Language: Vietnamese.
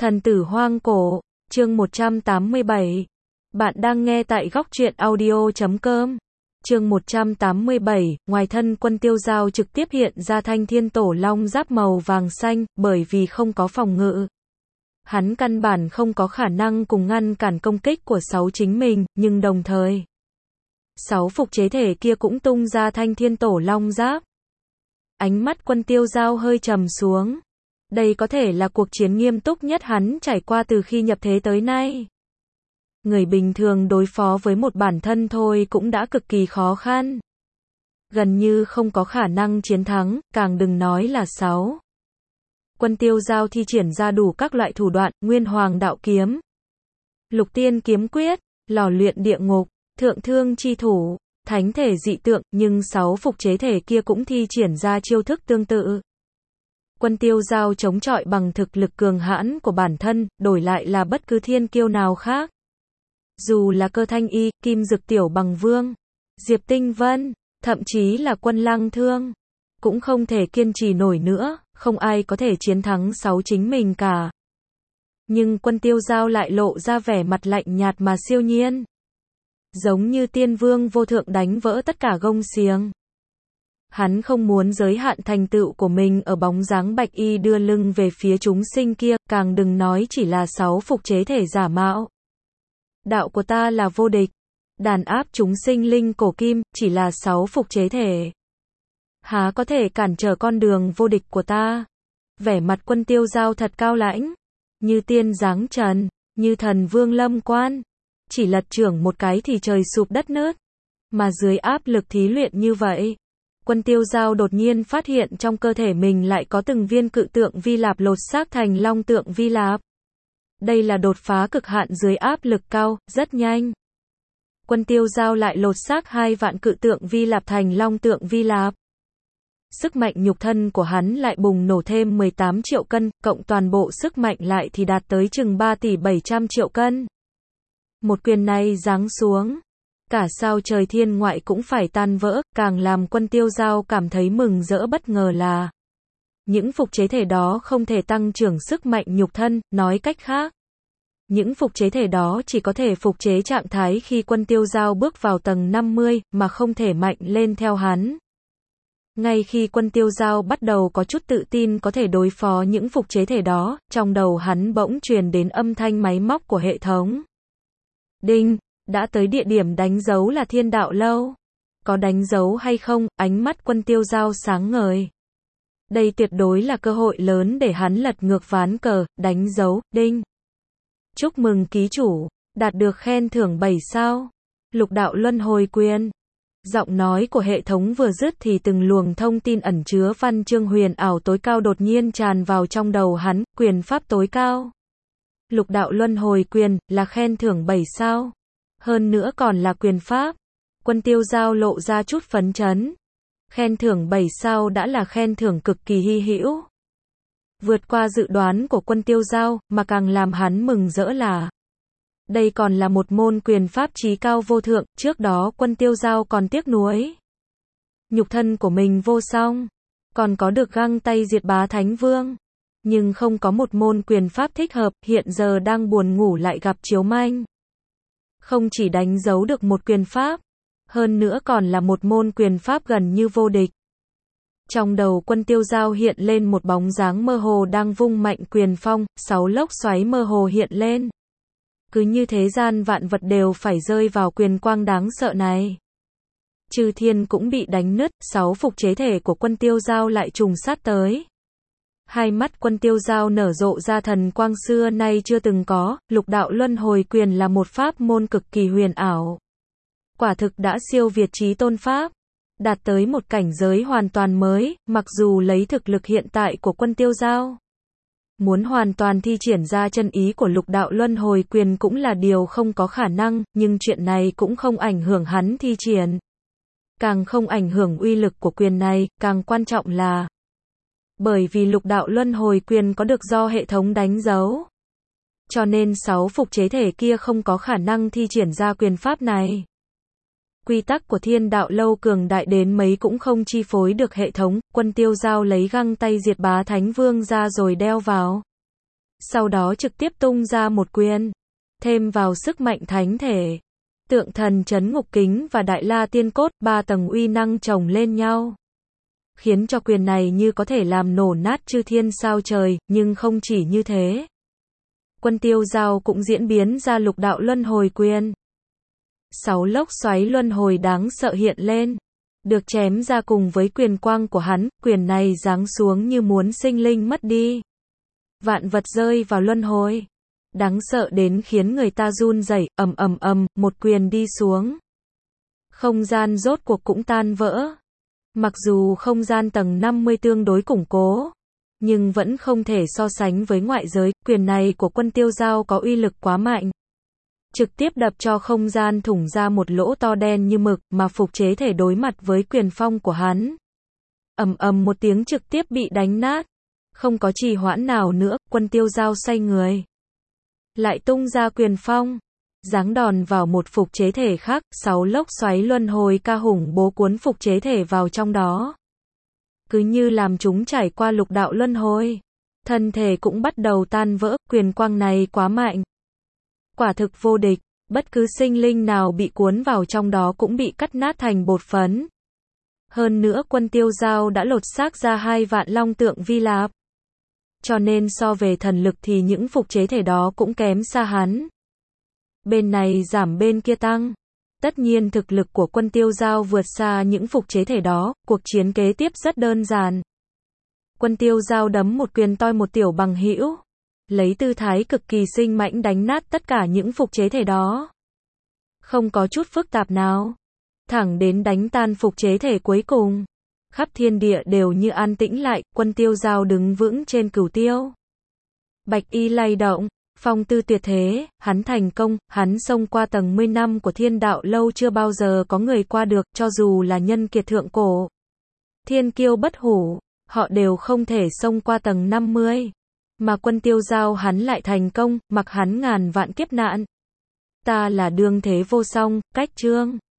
Thần tử hoang cổ, chương 187. Bạn đang nghe tại góc truyện audio.com. Chương 187, ngoài thân Quân Tiêu Dao trực tiếp hiện ra thanh thiên tổ long giáp màu vàng xanh, bởi vì không có phòng ngự. Hắn căn bản không có khả năng cùng ngăn cản công kích của sáu chính mình, nhưng đồng thời, sáu phục chế thể kia cũng tung ra thanh thiên tổ long giáp. Ánh mắt Quân Tiêu Dao hơi trầm xuống. Đây có thể là cuộc chiến nghiêm túc nhất hắn trải qua từ khi nhập thế tới nay. Người bình thường đối phó với một bản thân thôi cũng đã cực kỳ khó khăn. Gần như không có khả năng chiến thắng, càng đừng nói là sáu. Quân Tiêu Dao thi triển ra đủ các loại thủ đoạn, Nguyên Hoàng đạo kiếm, Lục Tiên kiếm quyết, lò luyện địa ngục, thượng thương chi thủ, thánh thể dị tượng, nhưng sáu phục chế thể kia cũng thi triển ra chiêu thức tương tự. Quân Tiêu Dao chống chọi bằng thực lực cường hãn của bản thân, đổi lại là bất cứ thiên kiêu nào khác. Dù là Cơ Thanh Y, Kim Dực Tiểu Bằng Vương, Diệp Tinh Vân, thậm chí là Quân Lăng Thương, cũng không thể kiên trì nổi nữa, không ai có thể chiến thắng sáu chính mình cả. Nhưng Quân Tiêu Dao lại lộ ra vẻ mặt lạnh nhạt mà siêu nhiên. Giống như tiên vương vô thượng đánh vỡ tất cả gông xiềng. Hắn không muốn giới hạn thành tựu của mình ở bóng dáng bạch y đưa lưng về phía chúng sinh kia, càng đừng nói chỉ là sáu phục chế thể giả mạo. Đạo của ta là vô địch. Đàn áp chúng sinh linh cổ kim, chỉ là sáu phục chế thể. Há có thể cản trở con đường vô địch của ta? Vẻ mặt Quân Tiêu Dao thật cao lãnh. Như tiên giáng trần, như thần vương lâm quan. Chỉ lật chưởng một cái thì trời sụp đất nứt. Mà dưới áp lực thí luyện như vậy, Quân Tiêu Dao đột nhiên phát hiện trong cơ thể mình lại có từng viên cự tượng vi lạp lột xác thành long tượng vi lạp. Đây là đột phá cực hạn dưới áp lực cao, rất nhanh. Quân Tiêu Dao lại lột xác 2 vạn cự tượng vi lạp thành long tượng vi lạp. Sức mạnh nhục thân của hắn lại bùng nổ thêm 18 triệu cân, cộng toàn bộ sức mạnh lại thì đạt tới chừng 3 tỷ 700 triệu cân. Một quyền này giáng xuống, cả sao trời thiên ngoại cũng phải tan vỡ, càng làm Quân Tiêu Dao cảm thấy mừng rỡ bất ngờ là những phục chế thể đó không thể tăng trưởng sức mạnh nhục thân, nói cách khác, những phục chế thể đó chỉ có thể phục chế trạng thái khi Quân Tiêu Dao bước vào tầng 50, mà không thể mạnh lên theo hắn. Ngay khi Quân Tiêu Dao bắt đầu có chút tự tin có thể đối phó những phục chế thể đó, trong đầu hắn bỗng truyền đến âm thanh máy móc của hệ thống. Đinh, đã tới địa điểm đánh dấu là Thiên Đạo Lâu. Có đánh dấu hay không? Ánh mắt Quân Tiêu Dao sáng ngời. Đây tuyệt đối là cơ hội lớn để hắn lật ngược ván cờ, đánh dấu, đinh. Chúc mừng ký chủ, đạt được khen thưởng 7 sao. Lục đạo luân hồi quyền. Giọng nói của hệ thống vừa dứt thì từng luồng thông tin ẩn chứa văn chương huyền ảo tối cao đột nhiên tràn vào trong đầu hắn, quyền pháp tối cao. Lục đạo luân hồi quyền, là khen thưởng 7 sao. Hơn nữa còn là quyền pháp. Quân Tiêu Dao lộ ra chút phấn chấn. Khen thưởng 7 sao đã là khen thưởng cực kỳ hy hữu. Vượt qua dự đoán của Quân Tiêu Dao, mà càng làm hắn mừng rỡ là đây còn là một môn quyền pháp chí cao vô thượng, trước đó Quân Tiêu Dao còn tiếc nuối. Nhục thân của mình vô song, còn có được găng tay diệt bá Thánh Vương. Nhưng không có một môn quyền pháp thích hợp, hiện giờ đang buồn ngủ lại gặp chiếu manh. Không chỉ đánh dấu được một quyền pháp, hơn nữa còn là một môn quyền pháp gần như vô địch. Trong đầu Quân Tiêu Dao hiện lên một bóng dáng mơ hồ đang vung mạnh quyền phong, 6 lốc xoáy mơ hồ hiện lên. Cứ như thế gian vạn vật đều phải rơi vào quyền quang đáng sợ này. Chư thiên cũng bị đánh nứt, 6 phục chế thể của Quân Tiêu Dao lại trùng sát tới. Hai mắt Quân Tiêu Dao nở rộ ra thần quang xưa nay chưa từng có, lục đạo luân hồi quyền là một pháp môn cực kỳ huyền ảo. Quả thực đã siêu việt chí tôn pháp, đạt tới một cảnh giới hoàn toàn mới, mặc dù lấy thực lực hiện tại của Quân Tiêu Dao. Muốn hoàn toàn thi triển ra chân ý của lục đạo luân hồi quyền cũng là điều không có khả năng, nhưng chuyện này cũng không ảnh hưởng hắn thi triển. Càng không ảnh hưởng uy lực của quyền này, càng quan trọng là bởi vì lục đạo luân hồi quyền có được do hệ thống đánh dấu. Cho nên 6 phục chế thể kia không có khả năng thi triển ra quyền pháp này. Quy tắc của Thiên Đạo Lâu cường đại đến mấy cũng không chi phối được hệ thống. Quân Tiêu Dao lấy găng tay diệt bá Thánh Vương ra rồi đeo vào. sau đó trực tiếp tung ra một quyền, thêm vào sức mạnh thánh thể. Tượng thần trấn ngục kính và đại la tiên cốt, 3 tầng uy năng chồng lên nhau, khiến cho quyền này như có thể làm nổ nát chư thiên sao trời, nhưng không chỉ như thế. Quân Tiêu Dao cũng diễn biến ra lục đạo luân hồi quyền. 6 lốc xoáy luân hồi đáng sợ hiện lên, được chém ra cùng với quyền quang của hắn, quyền này giáng xuống như muốn sinh linh mất đi. Vạn vật rơi vào luân hồi, đáng sợ đến khiến người ta run rẩy, ầm ầm ầm, một quyền đi xuống. Không gian rốt cuộc cũng tan vỡ. Mặc dù không gian tầng 50 tương đối củng cố, nhưng vẫn không thể so sánh với ngoại giới, quyền này của Quân Tiêu Dao có uy lực quá mạnh. Trực tiếp đập cho không gian thủng ra một lỗ to đen như mực, mà phục chế thể đối mặt với quyền phong của hắn. Ầm ầm một tiếng trực tiếp bị đánh nát. Không có trì hoãn nào nữa, Quân Tiêu Dao xoay người, lại tung ra quyền phong, giáng đòn vào một phục chế thể khác, 6 lốc xoáy luân hồi ca hùng bố cuốn phục chế thể vào trong đó. Cứ như làm chúng trải qua lục đạo luân hồi, thân thể cũng bắt đầu tan vỡ, quyền quang này quá mạnh. Quả thực vô địch, bất cứ sinh linh nào bị cuốn vào trong đó cũng bị cắt nát thành bột phấn. Hơn nữa Quân Tiêu Dao đã lột xác ra 2 vạn long tượng Vi Lạp. Cho nên so về thần lực thì những phục chế thể đó cũng kém xa hắn. Bên này giảm bên kia tăng. Tất nhiên thực lực của Quân Tiêu Dao vượt xa những phục chế thể đó, cuộc chiến kế tiếp rất đơn giản. Quân Tiêu Dao đấm một quyền toi một tiểu bằng hữu, lấy tư thái cực kỳ sinh mãnh đánh nát tất cả những phục chế thể đó. Không có chút phức tạp nào. Thẳng đến đánh tan phục chế thể cuối cùng. Khắp thiên địa đều như an tĩnh lại, Quân Tiêu Dao đứng vững trên cửu tiêu. Bạch y lay động, phong tư tuyệt thế, hắn thành công, hắn xông qua tầng 10 năm của thiên đạo lâu chưa bao giờ có người qua được, cho dù là nhân kiệt thượng cổ. Thiên kiêu bất hủ, họ đều không thể xông qua tầng 50. Mà Quân Tiêu Dao hắn lại thành công, mặc hắn ngàn vạn kiếp nạn. Ta là đương thế vô song, cách chương.